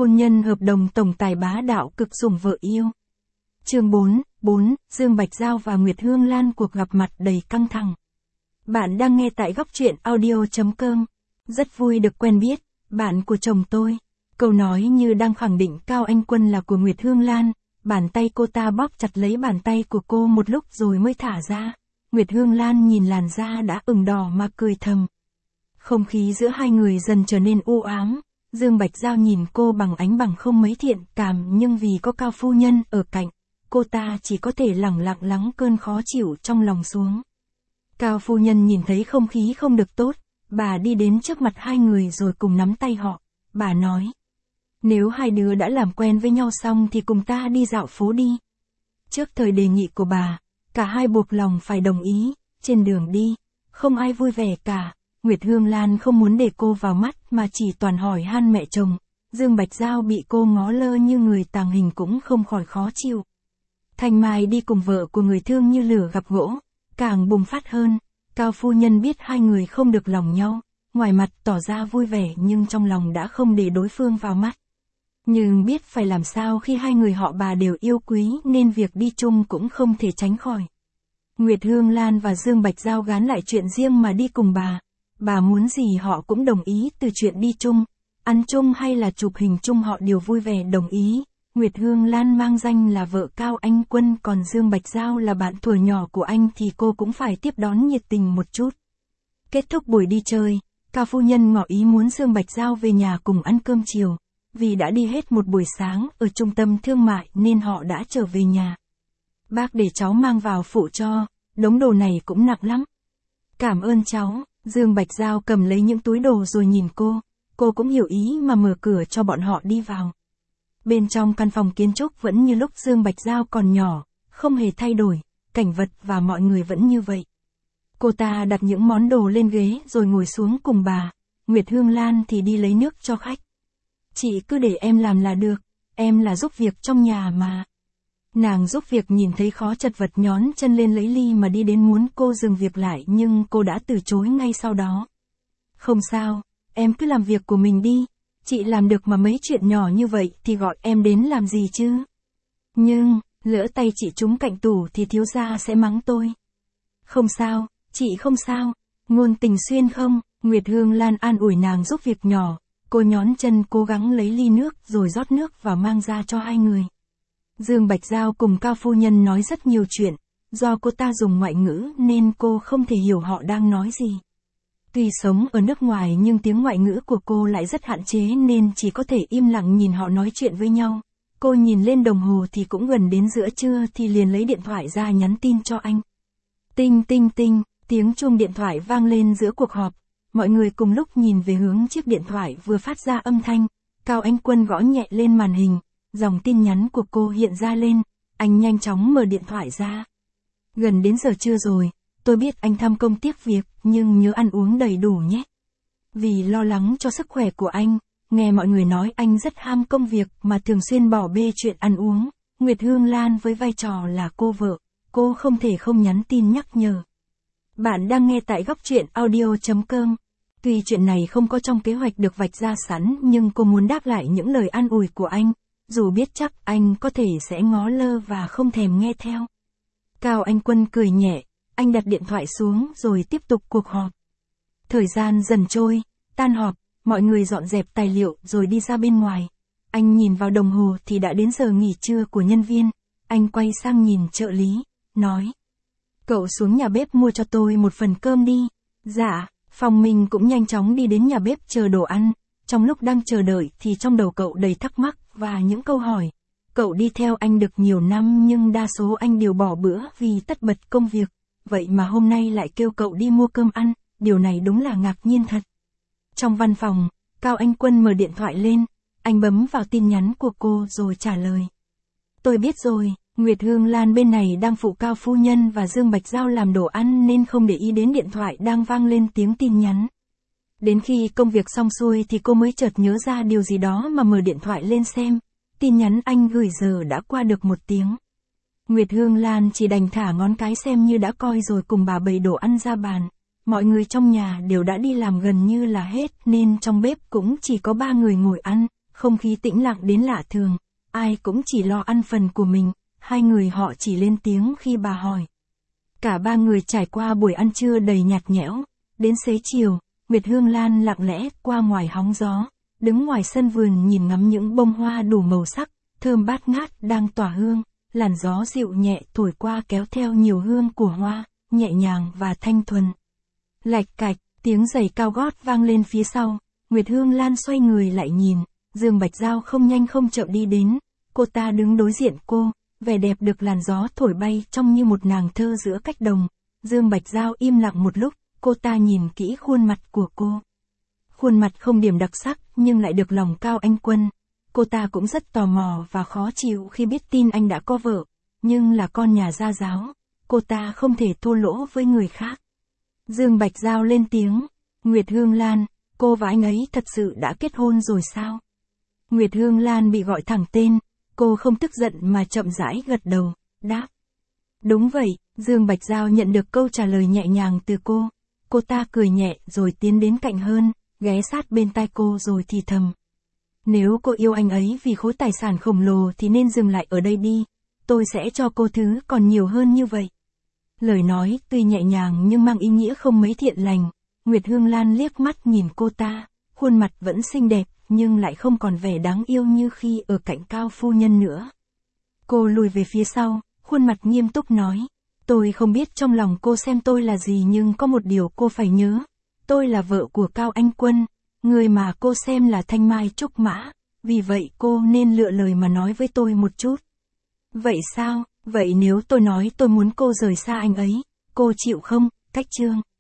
Hôn nhân hợp đồng tổng tài bá đạo cực sủng vợ yêu. Chương 4, Dương Bạch Giao và Nguyệt Hương Lan cuộc gặp mặt đầy căng thẳng. Bạn đang nghe tại góc truyện audio.com. Rất vui được quen biết, bạn của chồng tôi. Câu nói như đang khẳng định Cao Anh Quân là của Nguyệt Hương Lan. Bàn tay cô ta bóp chặt lấy bàn tay của cô một lúc rồi mới thả ra. Nguyệt Hương Lan nhìn làn da đã ửng đỏ mà cười thầm. Không khí giữa hai người dần trở nên u ám. Dương Bạch Giao nhìn cô bằng ánh bằng không mấy thiện cảm, nhưng vì có Cao phu nhân ở cạnh, cô ta chỉ có thể lẳng lặng lắng cơn khó chịu trong lòng xuống. Cao phu nhân nhìn thấy không khí không được tốt, bà đi đến trước mặt hai người rồi cùng nắm tay họ. Bà nói, nếu hai đứa đã làm quen với nhau xong thì cùng ta đi dạo phố đi. Trước thời đề nghị của bà, cả hai buộc lòng phải đồng ý. Trên đường đi, không ai vui vẻ cả. Nguyệt Hương Lan không muốn để cô vào mắt mà chỉ toàn hỏi han mẹ chồng. Dương Bạch Giao bị cô ngó lơ như người tàng hình cũng không khỏi khó chịu. Thanh Mai đi cùng vợ của người thương như lửa gặp gỗ, càng bùng phát hơn. Cao phu nhân biết hai người không được lòng nhau, ngoài mặt tỏ ra vui vẻ nhưng trong lòng đã không để đối phương vào mắt. Nhưng biết phải làm sao khi hai người họ bà đều yêu quý nên việc đi chung cũng không thể tránh khỏi. Nguyệt Hương Lan và Dương Bạch Giao gán lại chuyện riêng mà đi cùng bà. Bà muốn gì họ cũng đồng ý, từ chuyện đi chung, ăn chung hay là chụp hình chung họ đều vui vẻ đồng ý. Nguyệt Hương Lan mang danh là vợ Cao Anh Quân, còn Dương Bạch Giao là bạn thuở nhỏ của anh thì cô cũng phải tiếp đón nhiệt tình một chút. Kết thúc buổi đi chơi, Cao phu nhân ngỏ ý muốn Dương Bạch Giao về nhà cùng ăn cơm chiều. Vì đã đi hết một buổi sáng ở trung tâm thương mại nên họ đã trở về nhà. Bác để cháu mang vào phụ cho, đống đồ này cũng nặng lắm. Cảm ơn cháu. Dương Bạch Giao cầm lấy những túi đồ rồi nhìn cô cũng hiểu ý mà mở cửa cho bọn họ đi vào. Bên trong căn phòng kiến trúc vẫn như lúc Dương Bạch Giao còn nhỏ, không hề thay đổi, cảnh vật và mọi người vẫn như vậy. Cô ta đặt những món đồ lên ghế rồi ngồi xuống cùng bà. Nguyệt Hương Lan thì đi lấy nước cho khách. Chị cứ để em làm là được, em là giúp việc trong nhà mà. Nàng giúp việc nhìn thấy khó chật vật nhón chân lên lấy ly mà đi đến muốn cô dừng việc lại nhưng cô đã từ chối ngay sau đó. Không sao, em cứ làm việc của mình đi, chị làm được mà mấy chuyện nhỏ như vậy thì gọi em đến làm gì chứ. Nhưng, lỡ tay chị trúng cạnh tủ thì thiếu gia sẽ mắng tôi. Không sao, chị không sao, ngôn tình xuyên không, Nguyệt Hương Lan an ủi nàng giúp việc nhỏ, cô nhón chân cố gắng lấy ly nước rồi rót nước và mang ra cho hai người. Dương Bạch Giao cùng Cao phu nhân nói rất nhiều chuyện, do cô ta dùng ngoại ngữ nên cô không thể hiểu họ đang nói gì. Tuy sống ở nước ngoài nhưng tiếng ngoại ngữ của cô lại rất hạn chế nên chỉ có thể im lặng nhìn họ nói chuyện với nhau. Cô nhìn lên đồng hồ thì cũng gần đến giữa trưa thì liền lấy điện thoại ra nhắn tin cho anh. Tinh tinh tinh, tiếng chuông điện thoại vang lên giữa cuộc họp. Mọi người cùng lúc nhìn về hướng chiếc điện thoại vừa phát ra âm thanh. Cao Anh Quân gõ nhẹ lên màn hình. Dòng tin nhắn của cô hiện ra lên, anh nhanh chóng mở điện thoại ra. Gần đến giờ trưa rồi, tôi biết anh tham công tiếc việc, nhưng nhớ ăn uống đầy đủ nhé. Vì lo lắng cho sức khỏe của anh, nghe mọi người nói anh rất ham công việc mà thường xuyên bỏ bê chuyện ăn uống. Nguyệt Hương Lan với vai trò là cô vợ, cô không thể không nhắn tin nhắc nhở. Bạn đang nghe tại góc truyện audio.com. Tuy chuyện này không có trong kế hoạch được vạch ra sẵn nhưng cô muốn đáp lại những lời an ủi của anh. Dù biết chắc anh có thể sẽ ngó lơ và không thèm nghe theo. Cao Anh Quân cười nhẹ, anh đặt điện thoại xuống rồi tiếp tục cuộc họp. Thời gian dần trôi, tan họp, mọi người dọn dẹp tài liệu rồi đi ra bên ngoài. Anh nhìn vào đồng hồ thì đã đến giờ nghỉ trưa của nhân viên. Anh quay sang nhìn trợ lý, nói. Cậu xuống nhà bếp mua cho tôi một phần cơm đi. Dạ, Phong Minh cũng nhanh chóng đi đến nhà bếp chờ đồ ăn. Trong lúc đang chờ đợi thì trong đầu cậu đầy thắc mắc và những câu hỏi. Cậu đi theo anh được nhiều năm nhưng đa số anh đều bỏ bữa vì tất bật công việc. Vậy mà hôm nay lại kêu cậu đi mua cơm ăn, điều này đúng là ngạc nhiên thật. Trong văn phòng, Cao Anh Quân mở điện thoại lên, anh bấm vào tin nhắn của cô rồi trả lời. Tôi biết rồi, Nguyệt Hương Lan bên này đang phụ Cao phu nhân và Dương Bạch Giao làm đồ ăn nên không để ý đến điện thoại đang vang lên tiếng tin nhắn. Đến khi công việc xong xuôi thì cô mới chợt nhớ ra điều gì đó mà mở điện thoại lên xem. Tin nhắn anh gửi giờ đã qua được 1 tiếng. Nguyệt Hương Lan chỉ đành thả ngón cái xem như đã coi rồi cùng bà bày đồ ăn ra bàn. Mọi người trong nhà đều đã đi làm gần như là hết nên trong bếp cũng chỉ có 3 người ngồi ăn, Không khí tĩnh lặng đến lạ thường, ai cũng chỉ lo ăn phần của mình, hai người họ chỉ lên tiếng khi bà hỏi. Cả ba người trải qua buổi ăn trưa đầy nhạt nhẽo, đến xế chiều, Nguyệt Hương Lan lặng lẽ qua ngoài hóng gió, đứng ngoài sân vườn nhìn ngắm những bông hoa đủ màu sắc, thơm bát ngát đang tỏa hương, làn gió dịu nhẹ thổi qua kéo theo nhiều hương của hoa, nhẹ nhàng và thanh thuần. Lạch cạch, tiếng giày cao gót vang lên phía sau, Nguyệt Hương Lan xoay người lại nhìn, Dương Bạch Giao không nhanh không chậm đi đến, cô ta đứng đối diện cô, vẻ đẹp được làn gió thổi bay trông như một nàng thơ giữa cách đồng. Dương Bạch Giao im lặng một lúc, cô ta nhìn kỹ khuôn mặt của cô. Khuôn mặt không điểm đặc sắc nhưng lại được lòng Cao Anh Quân. Cô ta cũng rất tò mò và khó chịu khi biết tin anh đã có vợ, nhưng là con nhà gia giáo, cô ta không thể thô lỗ với người khác. Dương Bạch Giao lên tiếng, Nguyệt Hương Lan, cô và anh ấy thật sự đã kết hôn rồi sao? Nguyệt Hương Lan bị gọi thẳng tên, cô không tức giận mà chậm rãi gật đầu, đáp. Đúng vậy, Dương Bạch Giao nhận được câu trả lời nhẹ nhàng từ cô. Cô ta cười nhẹ rồi tiến đến cạnh hơn, ghé sát bên tai cô rồi thì thầm. Nếu cô yêu anh ấy vì khối tài sản khổng lồ thì nên dừng lại ở đây đi, tôi sẽ cho cô thứ còn nhiều hơn như vậy. Lời nói tuy nhẹ nhàng nhưng mang ý nghĩa không mấy thiện lành. Nguyệt Hương Lan liếc mắt nhìn cô ta, khuôn mặt vẫn xinh đẹp nhưng lại không còn vẻ đáng yêu như khi ở cạnh Cao phu nhân nữa. Cô lùi về phía sau, khuôn mặt nghiêm túc nói, tôi không biết trong lòng cô xem tôi là gì nhưng có một điều cô phải nhớ, tôi là vợ của Cao Anh Quân, người mà cô xem là thanh mai trúc mã, vì vậy cô nên lựa lời mà nói với tôi một chút. Vậy sao, vậy nếu tôi nói tôi muốn cô rời xa anh ấy, cô chịu không? Cách chương